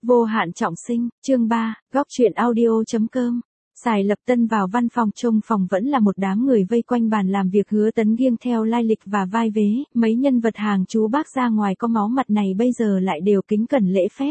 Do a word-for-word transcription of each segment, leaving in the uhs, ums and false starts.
Vô hạn trọng sinh, chương ba, góc truyện audio.com. Sài Lập Tân vào văn phòng, trông phòng vẫn là một đám người vây quanh bàn làm việc. Hứa Tấn nghiêng theo lai lịch và vai vế, mấy nhân vật hàng chú bác ra ngoài có máu mặt này bây giờ lại đều kính cẩn lễ phép.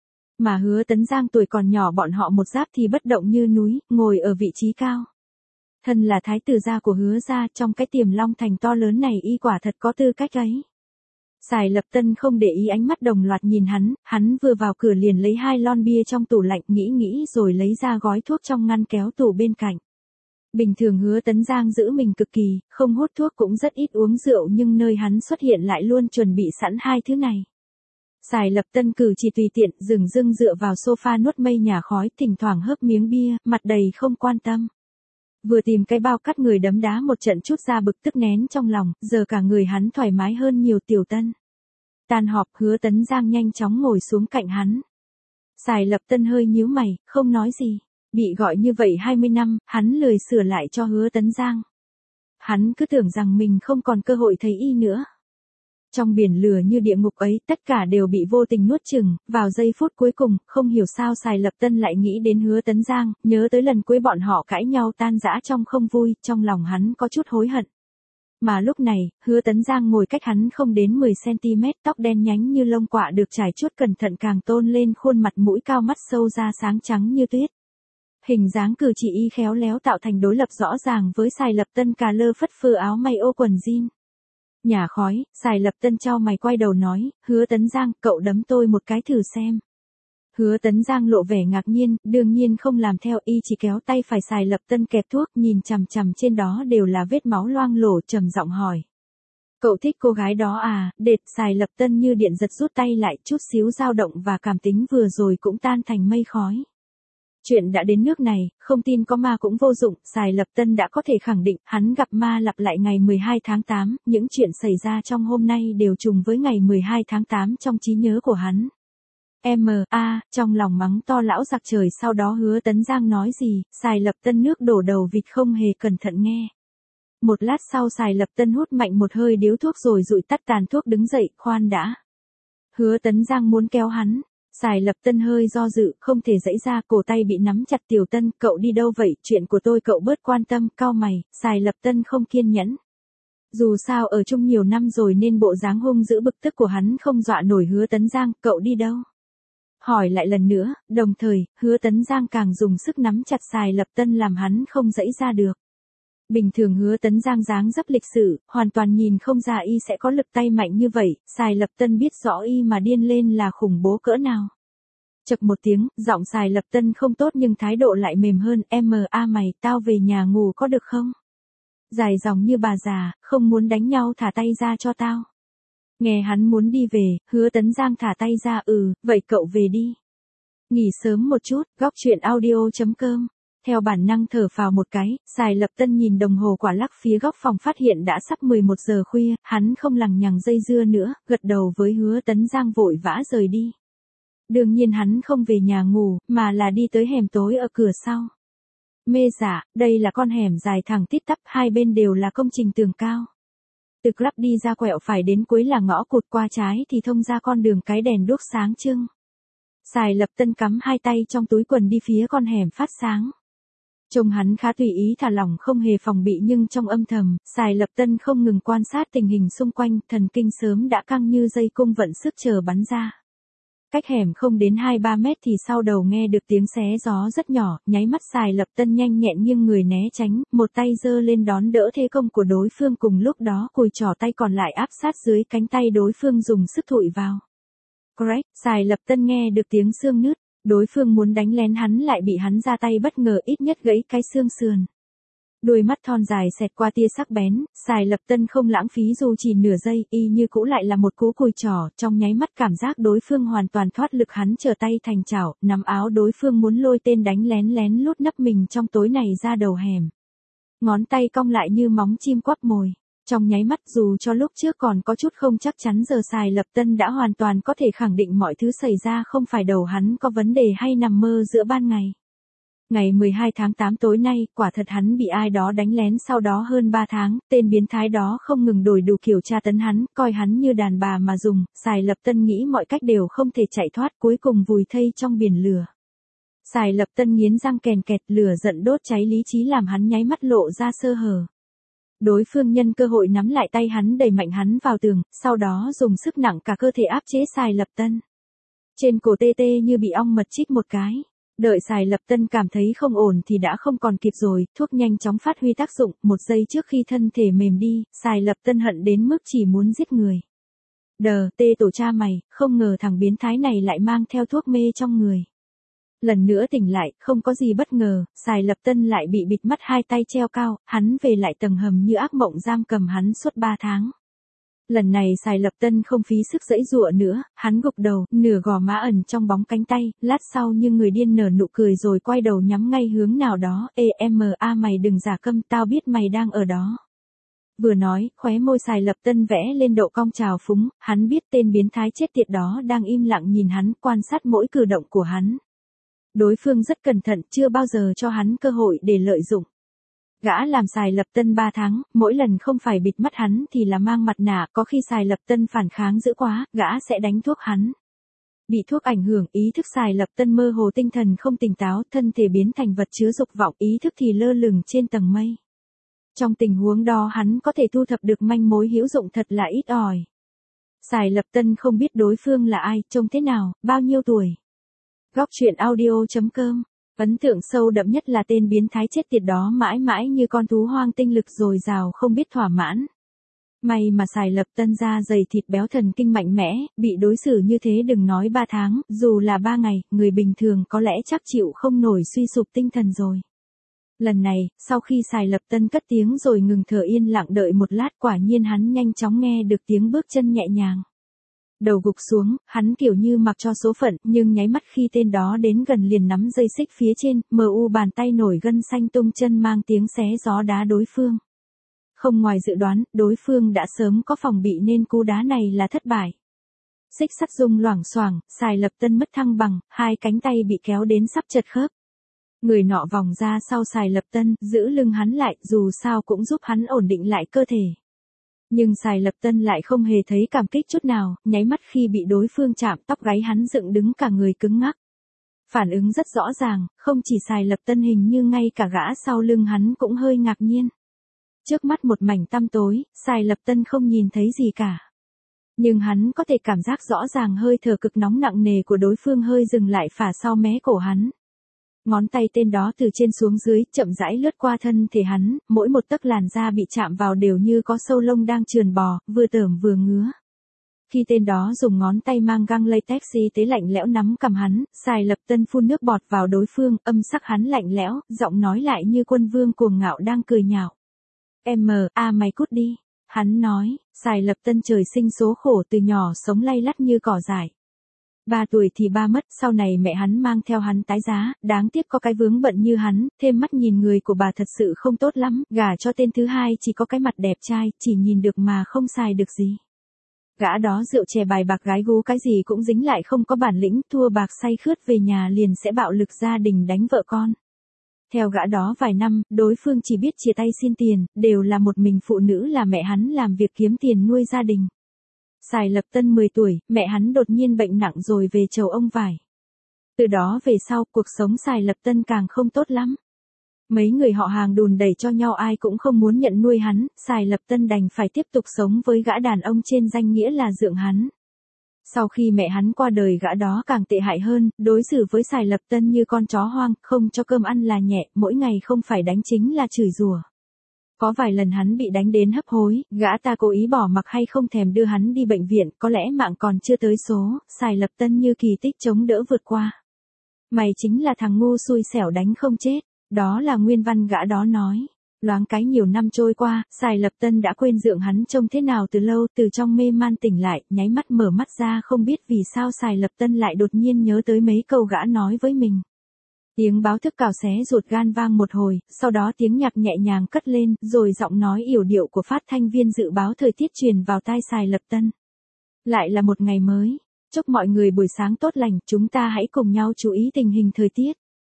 Mà Hứa Tấn Giang tuổi còn nhỏ bọn họ một giáp thì bất động như núi, ngồi ở vị trí cao. Thân là thái tử gia của Hứa gia, trong cái Tiềm Long Thành to lớn này y quả thật có tư cách ấy. Sài Lập Tân không để ý ánh mắt đồng loạt nhìn hắn, hắn vừa vào cửa liền lấy hai lon bia trong tủ lạnh, nghĩ nghĩ rồi lấy ra gói thuốc trong ngăn kéo tủ bên cạnh. Bình thường Hứa Tấn Giang giữ mình cực kỳ, không hút thuốc cũng rất ít uống rượu, nhưng nơi hắn xuất hiện lại luôn chuẩn bị sẵn hai thứ này. Sài Lập Tân cử chỉ tùy tiện, dừng dưng dựa vào sofa nuốt mây nhà khói, thỉnh thoảng hớp miếng bia, mặt đầy không quan tâm. Vừa tìm cái bao cắt người đấm đá một trận chút ra bực tức nén trong lòng, giờ cả người hắn thoải mái hơn nhiều. Tiểu Tân. Tan họp, Hứa Tấn Giang nhanh chóng ngồi xuống cạnh hắn. Sài Lập Tân hơi nhíu mày, không nói gì. Bị gọi như vậy hai mươi năm, hắn lười sửa lại cho Hứa Tấn Giang. Hắn cứ tưởng rằng mình không còn cơ hội thấy y nữa. Trong biển lửa như địa ngục ấy, tất cả đều bị vô tình nuốt chửng. Vào giây phút cuối cùng, không hiểu sao Sài Lập Tân lại nghĩ đến Hứa Tấn Giang, nhớ tới lần cuối bọn họ cãi nhau tan rã trong không vui, trong lòng hắn có chút hối hận. Mà lúc này, Hứa Tấn Giang ngồi cách hắn không đến mười xăng-ti-mét, tóc đen nhánh như lông quạ được trải chuốt cẩn thận càng tôn lên khuôn mặt, mũi cao mắt sâu da sáng trắng như tuyết. Hình dáng cử chỉ y khéo léo tạo thành đối lập rõ ràng với Sài Lập Tân cà lơ phất phơ áo may ô quần jean. Nhả khói, Sài Lập Tân chau mày quay đầu nói, Hứa Tấn Giang, cậu đấm tôi một cái thử xem. Hứa Tấn Giang lộ vẻ ngạc nhiên, đương nhiên không làm theo, y chỉ kéo tay phải Sài Lập Tân kẹp thuốc, nhìn chằm chằm trên đó đều là vết máu loang lổ, trầm giọng hỏi. Cậu thích cô gái đó à? Đệt. Sài Lập Tân như điện giật rút tay lại, chút xíu dao động và cảm tính vừa rồi cũng tan thành mây khói. Chuyện đã đến nước này, không tin có ma cũng vô dụng. Sài Lập Tân đã có thể khẳng định, hắn gặp ma lặp lại ngày mười hai tháng tám, những chuyện xảy ra trong hôm nay đều trùng với ngày mười hai tháng tám trong trí nhớ của hắn. M A, trong lòng mắng to lão giặc trời. Sau đó Hứa Tấn Giang nói gì, Sài Lập Tân nước đổ đầu vịt không hề cẩn thận nghe. Một lát sau Sài Lập Tân hút mạnh một hơi điếu thuốc rồi dụi tắt tàn thuốc, đứng dậy, khoan đã. Hứa Tấn Giang muốn kéo hắn. Sài Lập Tân hơi do dự, không thể giãy ra, cổ tay bị nắm chặt. Tiểu Tân, cậu đi đâu vậy? Chuyện của tôi cậu bớt quan tâm. Cau mày, Sài Lập Tân không kiên nhẫn. Dù sao ở chung nhiều năm rồi nên bộ dáng hung dữ bực tức của hắn không dọa nổi Hứa Tấn Giang. Cậu đi đâu? Hỏi lại lần nữa, đồng thời, Hứa Tấn Giang càng dùng sức nắm chặt Sài Lập Tân làm hắn không giãy ra được. Bình thường Hứa Tấn Giang dáng dấp lịch sự, hoàn toàn nhìn không ra y sẽ có lực tay mạnh như vậy. Sài Lập Tân biết rõ y mà điên lên là khủng bố cỡ nào. Chậc một tiếng, giọng Sài Lập Tân không tốt nhưng thái độ lại mềm hơn. M A mày, tao về nhà ngủ có được không? Dài dòng như bà già, không muốn đánh nhau thả tay ra cho tao. Nghe hắn muốn đi về, Hứa Tấn Giang thả tay ra. Ừ, vậy cậu về đi. Nghỉ sớm một chút. Góc truyện audio.com. Theo bản năng thở phào một cái, Sài Lập Tân nhìn đồng hồ quả lắc phía góc phòng, phát hiện đã sắp mười một giờ khuya, hắn không lằng nhằng dây dưa nữa, gật đầu với Hứa Tấn Giang vội vã rời đi. Đương nhiên hắn không về nhà ngủ, mà là đi tới hẻm tối ở cửa sau. Mê dạ, đây là con hẻm dài thẳng tít tắp, hai bên đều là công trình tường cao. Từ club đi ra quẹo phải đến cuối là ngõ cụt, qua trái thì thông ra con đường cái đèn đuốc sáng trưng. Sài Lập Tân cắm hai tay trong túi quần đi phía con hẻm phát sáng. Trông hắn khá tùy ý thả lỏng, không hề phòng bị, nhưng trong âm thầm, Sài Lập Tân không ngừng quan sát tình hình xung quanh, thần kinh sớm đã căng như dây cung vận sức chờ bắn ra. Cách hẻm không đến hai ba mét thì sau đầu nghe được tiếng xé gió rất nhỏ, nháy mắt Sài Lập Tân nhanh nhẹn nghiêng người né tránh, một tay giơ lên đón đỡ thế công của đối phương, cùng lúc đó cùi trỏ tay còn lại áp sát dưới cánh tay đối phương dùng sức thụi vào. Crack, Sài Lập Tân nghe được tiếng xương nứt. Đối phương muốn đánh lén hắn lại bị hắn ra tay bất ngờ ít nhất gãy cái xương sườn. Đôi mắt thon dài xẹt qua tia sắc bén, Sài Lập Tân không lãng phí dù chỉ nửa giây, y như cũ lại là một cú cùi trỏ, trong nháy mắt cảm giác đối phương hoàn toàn thoát lực, hắn trở tay thành chảo, nắm áo đối phương muốn lôi tên đánh lén lén lút nấp mình trong tối này ra đầu hẻm. Ngón tay cong lại như móng chim quắp mồi. Trong nháy mắt, dù cho lúc trước còn có chút không chắc chắn, giờ Sài Lập Tân đã hoàn toàn có thể khẳng định mọi thứ xảy ra không phải đầu hắn có vấn đề hay nằm mơ giữa ban ngày. Ngày mười hai tháng tám tối nay, quả thật hắn bị ai đó đánh lén sau đó hơn ba tháng, tên biến thái đó không ngừng đổi đủ kiểu tra tấn hắn, coi hắn như đàn bà mà dùng, Sài Lập Tân nghĩ mọi cách đều không thể chạy thoát, cuối cùng vùi thây trong biển lửa. Sài Lập Tân nghiến răng kèn kẹt, lửa giận đốt cháy lý trí làm hắn nháy mắt lộ ra sơ hở. Đối phương nhân cơ hội nắm lại tay hắn đẩy mạnh hắn vào tường, sau đó dùng sức nặng cả cơ thể áp chế Sài Lập Tân. Trên cổ tê tê như bị ong mật chích một cái. Đợi Sài Lập Tân cảm thấy không ổn thì đã không còn kịp rồi, thuốc nhanh chóng phát huy tác dụng, một giây trước khi thân thể mềm đi, Sài Lập Tân hận đến mức chỉ muốn giết người. Đờ, tê tổ cha mày, không ngờ thằng biến thái này lại mang theo thuốc mê trong người. Lần nữa tỉnh lại, không có gì bất ngờ, Sài Lập Tân lại bị bịt mắt hai tay treo cao, hắn về lại tầng hầm như ác mộng giam cầm hắn suốt ba tháng. Lần này Sài Lập Tân không phí sức giãy giụa nữa, hắn gục đầu, nửa gò má ẩn trong bóng cánh tay, lát sau như người điên nở nụ cười rồi quay đầu nhắm ngay hướng nào đó, ê em a mày đừng giả câm, tao biết mày đang ở đó. Vừa nói, khóe môi Sài Lập Tân vẽ lên độ cong trào phúng, hắn biết tên biến thái chết tiệt đó đang im lặng nhìn hắn, quan sát mỗi cử động của hắn. Đối phương rất cẩn thận, chưa bao giờ cho hắn cơ hội để lợi dụng. Gã làm Sài Lập Tân ba tháng, mỗi lần không phải bịt mắt hắn thì là mang mặt nạ, có khi Sài Lập Tân phản kháng dữ quá, gã sẽ đánh thuốc hắn. Bị thuốc ảnh hưởng, ý thức Sài Lập Tân mơ hồ, tinh thần không tỉnh táo, thân thể biến thành vật chứa dục vọng, ý thức thì lơ lửng trên tầng mây. Trong tình huống đó hắn có thể thu thập được manh mối hữu dụng thật là ít ỏi. Sài Lập Tân không biết đối phương là ai, trông thế nào, bao nhiêu tuổi. Góc truyện audio chấm com. Ấn tượng sâu đậm nhất là tên biến thái chết tiệt đó mãi mãi như con thú hoang tinh lực dồi dào không biết thỏa mãn. May mà Sài Lập Tân da dày thịt béo thần kinh mạnh mẽ, bị đối xử như thế đừng nói ba tháng, dù là ba ngày, người bình thường có lẽ chắc chịu không nổi suy sụp tinh thần rồi. Lần này, sau khi Sài Lập Tân cất tiếng rồi ngừng thở yên lặng đợi một lát, quả nhiên hắn nhanh chóng nghe được tiếng bước chân nhẹ nhàng. Đầu gục xuống, hắn kiểu như mặc cho số phận, nhưng nháy mắt khi tên đó đến gần liền nắm dây xích phía trên, mờ u bàn tay nổi gân xanh tung chân mang tiếng xé gió đá đối phương. Không ngoài dự đoán, đối phương đã sớm có phòng bị nên cú đá này là thất bại. Xích sắt rung loảng xoảng, Sài Lập Tân mất thăng bằng, hai cánh tay bị kéo đến sắp chật khớp. Người nọ vòng ra sau Sài Lập Tân, giữ lưng hắn lại, dù sao cũng giúp hắn ổn định lại cơ thể. Nhưng Sài Lập Tân lại không hề thấy cảm kích chút nào, nháy mắt khi bị đối phương chạm, tóc gáy hắn dựng đứng cả người cứng ngắc. Phản ứng rất rõ ràng, không chỉ Sài Lập Tân, hình như ngay cả gã sau lưng hắn cũng hơi ngạc nhiên. Trước mắt một mảnh tăm tối, Sài Lập Tân không nhìn thấy gì cả. Nhưng hắn có thể cảm giác rõ ràng hơi thở cực nóng nặng nề của đối phương hơi dừng lại phả sau mé cổ hắn. Ngón tay tên đó từ trên xuống dưới, chậm rãi lướt qua thân thể hắn, mỗi một tấc làn da bị chạm vào đều như có sâu lông đang trườn bò, vừa tởm vừa ngứa. Khi tên đó dùng ngón tay mang găng latex y tế lạnh lẽo nắm cầm hắn, Sài Lập Tân phun nước bọt vào đối phương, âm sắc hắn lạnh lẽo, giọng nói lại như quân vương cuồng ngạo đang cười nhạo. Em a mày cút đi. Hắn nói, Sài Lập Tân trời sinh số khổ, từ nhỏ sống lay lắt như cỏ dại. Ba tuổi thì ba mất, sau này mẹ hắn mang theo hắn tái giá, đáng tiếc có cái vướng bận như hắn, thêm mắt nhìn người của bà thật sự không tốt lắm, gả cho tên thứ hai chỉ có cái mặt đẹp trai, chỉ nhìn được mà không xài được gì. Gã đó rượu chè bài bạc gái gú cái gì cũng dính, lại không có bản lĩnh, thua bạc say khướt về nhà liền sẽ bạo lực gia đình đánh vợ con. Theo gã đó vài năm, đối phương chỉ biết chia tay xin tiền, đều là một mình phụ nữ là mẹ hắn làm việc kiếm tiền nuôi gia đình. Sài Lập Tân mười tuổi, mẹ hắn đột nhiên bệnh nặng rồi về chầu ông vải. Từ đó về sau, cuộc sống Sài Lập Tân càng không tốt lắm. Mấy người họ hàng đùn đẩy cho nhau, ai cũng không muốn nhận nuôi hắn, Sài Lập Tân đành phải tiếp tục sống với gã đàn ông trên danh nghĩa là dượng hắn. Sau khi mẹ hắn qua đời, gã đó càng tệ hại hơn, đối xử với Sài Lập Tân như con chó hoang, không cho cơm ăn là nhẹ, mỗi ngày không phải đánh chính là chửi rủa. Có vài lần hắn bị đánh đến hấp hối, gã ta cố ý bỏ mặc hay không thèm đưa hắn đi bệnh viện, có lẽ mạng còn chưa tới số, Sài Lập Tân như kỳ tích chống đỡ vượt qua. Mày chính là thằng ngu xui xẻo đánh không chết, đó là nguyên văn gã đó nói. Loáng cái nhiều năm trôi qua, Sài Lập Tân đã quên dượng hắn trông thế nào từ lâu, từ trong mê man tỉnh lại, nháy mắt mở mắt ra không biết vì sao Sài Lập Tân lại đột nhiên nhớ tới mấy câu gã nói với mình. Tiếng báo thức cào xé ruột gan vang một hồi, sau đó tiếng nhạc nhẹ nhàng cất lên, rồi giọng nói yểu điệu của phát thanh viên dự báo thời tiết truyền vào tai Sài Lập Tân. Lại là một ngày mới, chúc mọi người buổi sáng tốt lành, chúng ta hãy cùng nhau chú ý tình hình thời tiết.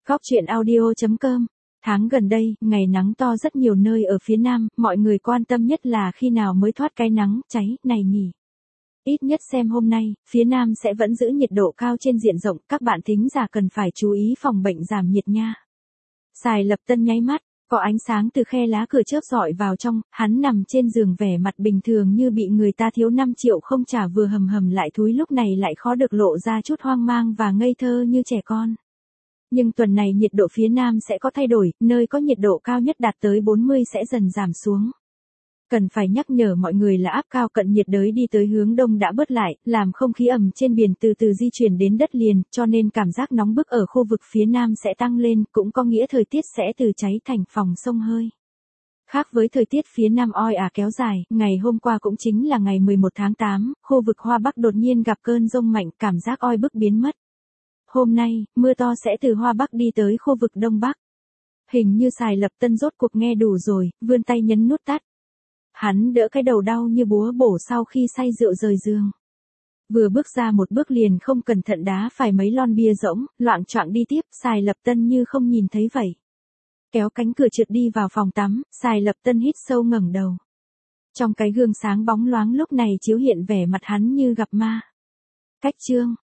Góc chuyện audio chấm com. Tháng gần đây, ngày nắng to rất nhiều nơi ở phía Nam, mọi người quan tâm nhất là khi nào mới thoát cái nắng cháy này nhỉ. Ít nhất xem hôm nay, phía Nam sẽ vẫn giữ nhiệt độ cao trên diện rộng, các bạn thính giả cần phải chú ý phòng bệnh giảm nhiệt nha. Sài Lập Tân nháy mắt, có ánh sáng từ khe lá cửa chớp rọi vào trong, hắn nằm trên giường vẻ mặt bình thường như bị người ta thiếu năm triệu không trả vừa hầm hầm lại thúi, lúc này lại khó được lộ ra chút hoang mang và ngây thơ như trẻ con. Nhưng tuần này nhiệt độ phía Nam sẽ có thay đổi, nơi có nhiệt độ cao nhất đạt tới bốn mươi sẽ dần giảm xuống. Cần phải nhắc nhở mọi người là áp cao cận nhiệt đới đi tới hướng đông đã bớt lại, làm không khí ẩm trên biển từ từ di chuyển đến đất liền, cho nên cảm giác nóng bức ở khu vực phía Nam sẽ tăng lên, cũng có nghĩa thời tiết sẽ từ cháy thành phòng xông hơi. Khác với thời tiết phía Nam oi ả kéo dài, ngày hôm qua cũng chính là ngày mười một tháng tám, khu vực Hoa Bắc đột nhiên gặp cơn dông mạnh, cảm giác oi bức biến mất. Hôm nay, mưa to sẽ từ Hoa Bắc đi tới khu vực Đông Bắc. Hình như Sài Lập Tân rốt cuộc nghe đủ rồi, vươn tay nhấn nút tắt. Hắn đỡ cái đầu đau như búa bổ sau khi say rượu rời giường. Vừa bước ra một bước liền không cẩn thận đá phải mấy lon bia rỗng, loạng choạng đi tiếp, Sài Lập Tân như không nhìn thấy vậy. Kéo cánh cửa trượt đi vào phòng tắm, Sài Lập Tân hít sâu ngẩng đầu. Trong cái gương sáng bóng loáng lúc này chiếu hiện vẻ mặt hắn như gặp ma. Cách chương